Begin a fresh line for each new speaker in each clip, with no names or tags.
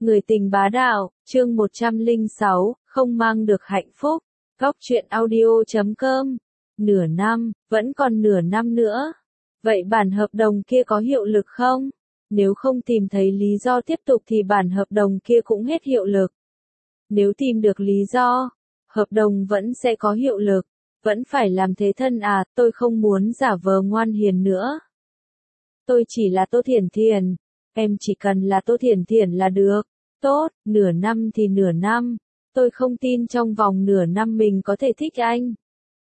Người tình bá đạo, chương 106, không mang được hạnh phúc. Góc truyện audio.com. Nửa năm, vẫn còn nửa năm nữa. Vậy bản hợp đồng kia có hiệu lực không? Nếu không tìm thấy lý do tiếp tục thì bản hợp đồng kia cũng hết hiệu lực. Nếu tìm được lý do, hợp đồng vẫn sẽ có hiệu lực. Vẫn phải làm thế thân à, tôi không muốn giả vờ ngoan hiền nữa. Tôi chỉ là Tô Thiển Thiển. Em chỉ cần là Tô Thiển Thiển là được. Tốt, nửa năm thì nửa năm. Tôi không tin trong vòng nửa năm mình có thể thích anh.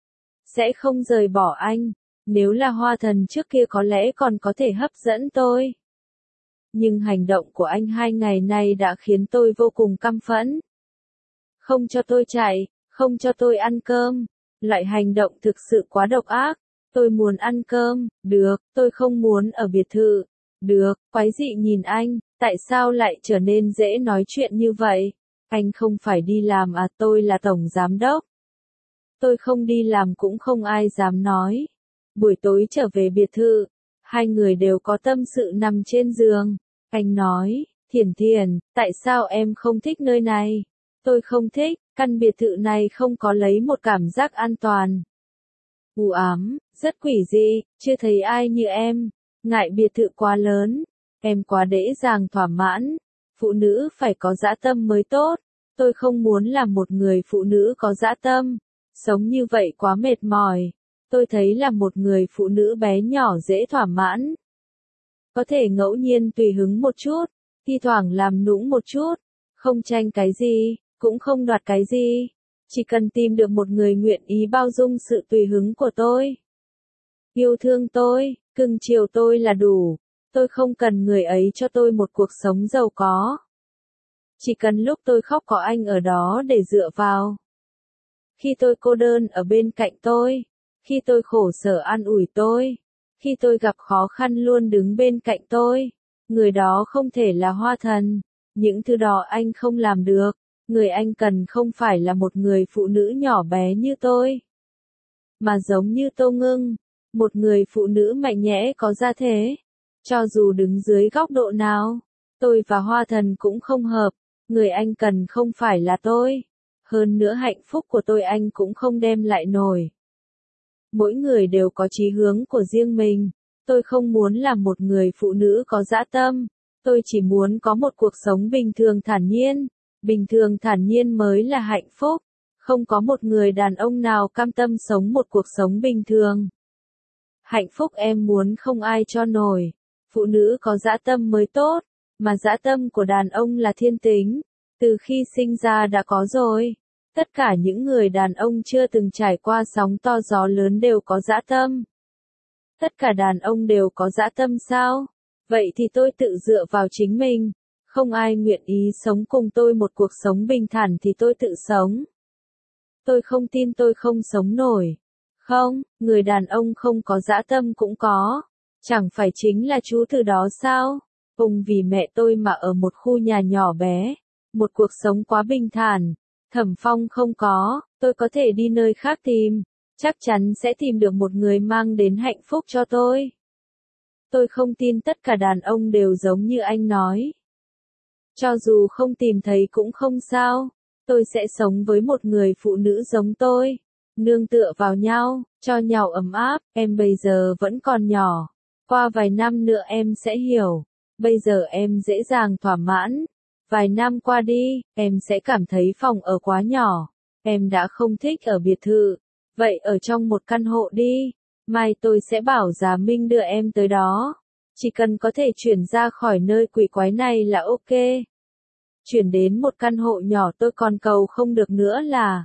Sẽ không rời bỏ anh. Nếu là Hoa Thần trước kia có lẽ còn có thể hấp dẫn tôi. Nhưng hành động của anh 2 ngày nay đã khiến tôi vô cùng căm phẫn. Không cho tôi chạy, không cho tôi ăn cơm. Loại hành động thực sự quá độc ác. Tôi muốn ăn cơm, được, tôi không muốn ở biệt thự. Được, quái dị nhìn anh, tại sao lại trở nên dễ nói chuyện như vậy? Anh không phải đi làm à, tôi là tổng giám đốc. Tôi không đi làm cũng không ai dám nói. Buổi tối trở về biệt thự, hai người đều có tâm sự nằm trên giường. Anh nói, Thiển Thiển, tại sao em không thích nơi này? Tôi không thích, căn biệt thự này không có lấy một cảm giác an toàn. U ám, rất quỷ dị, chưa thấy ai như em. Ngại biệt thự quá lớn, em quá dễ dàng thỏa mãn. Phụ nữ phải có dã tâm mới tốt. Tôi không muốn làm một người phụ nữ có dã tâm. Sống như vậy quá mệt mỏi. Tôi thấy là một người phụ nữ bé nhỏ dễ thỏa mãn. Có thể ngẫu nhiên tùy hứng một chút, thi thoảng làm nũng một chút. Không tranh cái gì, cũng không đoạt cái gì. Chỉ cần tìm được một người nguyện ý bao dung sự tùy hứng của tôi. Yêu thương tôi, cưng chiều tôi là đủ. Tôi không cần người ấy cho tôi một cuộc sống giàu có. Chỉ cần lúc tôi khóc có anh ở đó để dựa vào. Khi tôi cô đơn ở bên cạnh tôi. Khi tôi khổ sở an ủi tôi. Khi tôi gặp khó khăn luôn đứng bên cạnh tôi. Người đó không thể là Hoa Thần. Những thứ đó anh không làm được. Người anh cần không phải là một người phụ nữ nhỏ bé như tôi. Mà giống như Tô Ngưng. Một người phụ nữ mạnh mẽ có gia thế. Cho dù đứng dưới góc độ nào, tôi và Hoa Thần cũng không hợp. Người anh cần không phải là tôi. Hơn nữa hạnh phúc của tôi anh cũng không đem lại nổi. Mỗi người đều có chí hướng của riêng mình. Tôi không muốn là một người phụ nữ có dã tâm. Tôi chỉ muốn có một cuộc sống bình thường thản nhiên. Bình thường thản nhiên mới là hạnh phúc. Không có một người đàn ông nào cam tâm sống một cuộc sống bình thường. Hạnh phúc em muốn không ai cho nổi. Phụ nữ có dã tâm mới tốt. Mà dã tâm của đàn ông là thiên tính. Từ khi sinh ra đã có rồi. Tất cả những người đàn ông chưa từng trải qua sóng to gió lớn đều có dã tâm. Tất cả đàn ông đều có dã tâm sao? Vậy thì tôi tự dựa vào chính mình. Không ai nguyện ý sống cùng tôi một cuộc sống bình thản thì tôi tự sống. Tôi không tin tôi không sống nổi. Không, người đàn ông không có dã tâm cũng có. Chẳng phải chính là chú từ đó sao? Cùng vì mẹ tôi mà ở một khu nhà nhỏ bé. Một cuộc sống quá bình thản. Thẩm Phong không có, tôi có thể đi nơi khác tìm. Chắc chắn sẽ tìm được một người mang đến hạnh phúc cho tôi. Tôi không tin tất cả đàn ông đều giống như anh nói. Cho dù không tìm thấy cũng không sao. Tôi sẽ sống với một người phụ nữ giống tôi. Nương tựa vào nhau, cho nhau ấm áp. Em bây giờ vẫn còn nhỏ. Qua vài năm nữa em sẽ hiểu. Bây giờ em dễ dàng thỏa mãn. Vài năm qua đi, em sẽ cảm thấy phòng ở quá nhỏ. Em đã không thích ở biệt thự. Vậy ở trong một căn hộ đi. Mai tôi sẽ bảo Giá Minh đưa em tới đó. Chỉ cần có thể chuyển ra khỏi nơi quỷ quái này là ok. Chuyển đến một căn hộ nhỏ tôi còn cầu không được nữa là.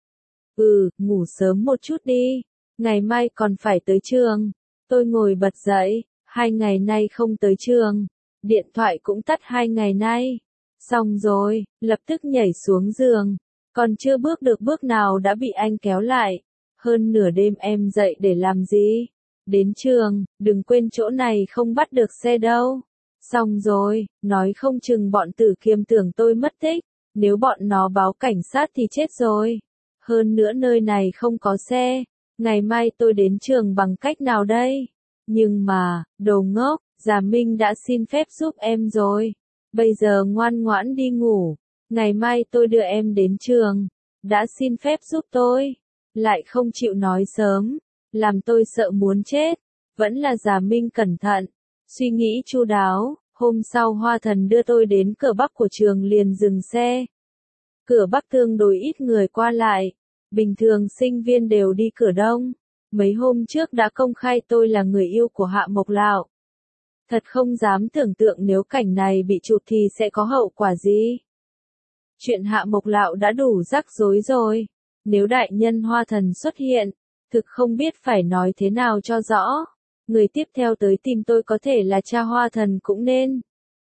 Ngủ sớm một chút đi. Ngày mai còn phải tới trường. Tôi ngồi bật dậy. 2 ngày nay không tới trường. Điện thoại cũng tắt 2 ngày nay. Xong rồi, lập tức nhảy xuống giường. Còn chưa bước được bước nào đã bị anh kéo lại. Hơn nửa đêm em dậy để làm gì? Đến trường, đừng quên chỗ này không bắt được xe đâu. Xong rồi, nói không chừng bọn Tử Kiêm tưởng tôi mất tích. Nếu bọn nó báo cảnh sát thì chết rồi. Hơn nữa nơi này không có xe. Ngày mai tôi đến trường bằng cách nào đây? Nhưng mà, đồ ngốc, Giá Minh đã xin phép giúp em rồi. Bây giờ ngoan ngoãn đi ngủ, ngày mai tôi đưa em đến trường. Đã xin phép giúp tôi, lại không chịu nói sớm, làm tôi sợ muốn chết. Vẫn là Già Minh cẩn thận, suy nghĩ chu đáo. Hôm sau Hoa Thần đưa tôi đến cửa Bắc của trường liền dừng xe. Cửa Bắc tương đối ít người qua lại, bình thường sinh viên đều đi cửa Đông. Mấy hôm trước đã công khai tôi là người yêu của Hạ Mộc Lạo. Thật không dám tưởng tượng nếu cảnh này bị chụp thì sẽ có hậu quả gì. Chuyện Hạ Mộc Lạo đã đủ rắc rối rồi. Nếu đại nhân Hoa Thần xuất hiện, thực không biết phải nói thế nào cho rõ. Người tiếp theo tới tìm tôi có thể là cha Hoa Thần cũng nên.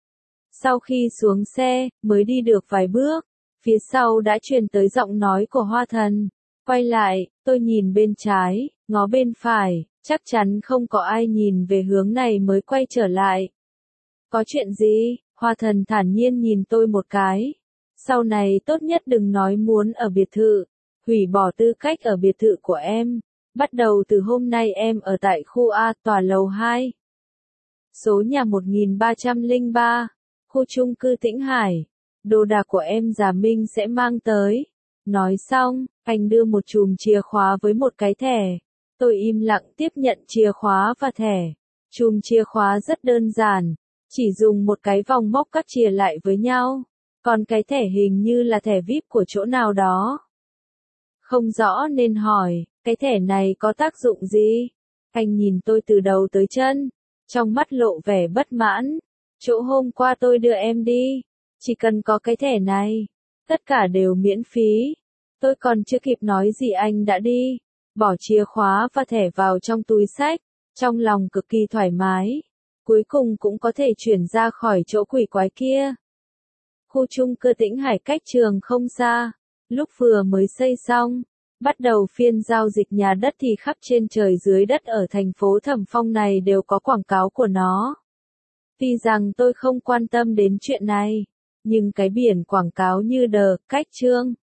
Sau khi xuống xe, mới đi được vài bước, phía sau đã truyền tới giọng nói của Hoa Thần. Quay lại, tôi nhìn bên trái, ngó bên phải, chắc chắn không có ai nhìn về hướng này mới quay trở lại. Có chuyện gì? Hoa Thần thản nhiên nhìn tôi một cái. Sau này tốt nhất đừng nói muốn ở biệt thự, hủy bỏ tư cách ở biệt thự của em. Bắt đầu từ hôm nay em ở tại khu A tòa lầu 2. Số nhà 1303, khu chung cư Tĩnh Hải. Đồ đạc của em Già Minh sẽ mang tới. Nói xong, anh đưa một chùm chìa khóa với một cái thẻ. Tôi im lặng tiếp nhận chìa khóa và thẻ. Chùm chìa khóa rất đơn giản, chỉ dùng một cái vòng móc cắt chìa lại với nhau. Còn cái thẻ hình như là thẻ VIP của chỗ nào đó. Không rõ nên hỏi, cái thẻ này có tác dụng gì? Anh nhìn tôi từ đầu tới chân, trong mắt lộ vẻ bất mãn. Chỗ hôm qua tôi đưa em đi, chỉ cần có cái thẻ này, tất cả đều miễn phí. Tôi còn chưa kịp nói gì anh đã đi, bỏ chìa khóa và thẻ vào trong túi xách, trong lòng cực kỳ thoải mái. Cuối cùng cũng có thể chuyển ra khỏi chỗ quỷ quái kia. Khu chung cư Tĩnh Hải cách trường không xa, lúc vừa mới xây xong, bắt đầu phiên giao dịch nhà đất thì khắp trên trời dưới đất ở thành phố Thẩm Phong này đều có quảng cáo của nó. Tuy rằng tôi không quan tâm đến chuyện này, nhưng cái biển quảng cáo như đờ, cách trương,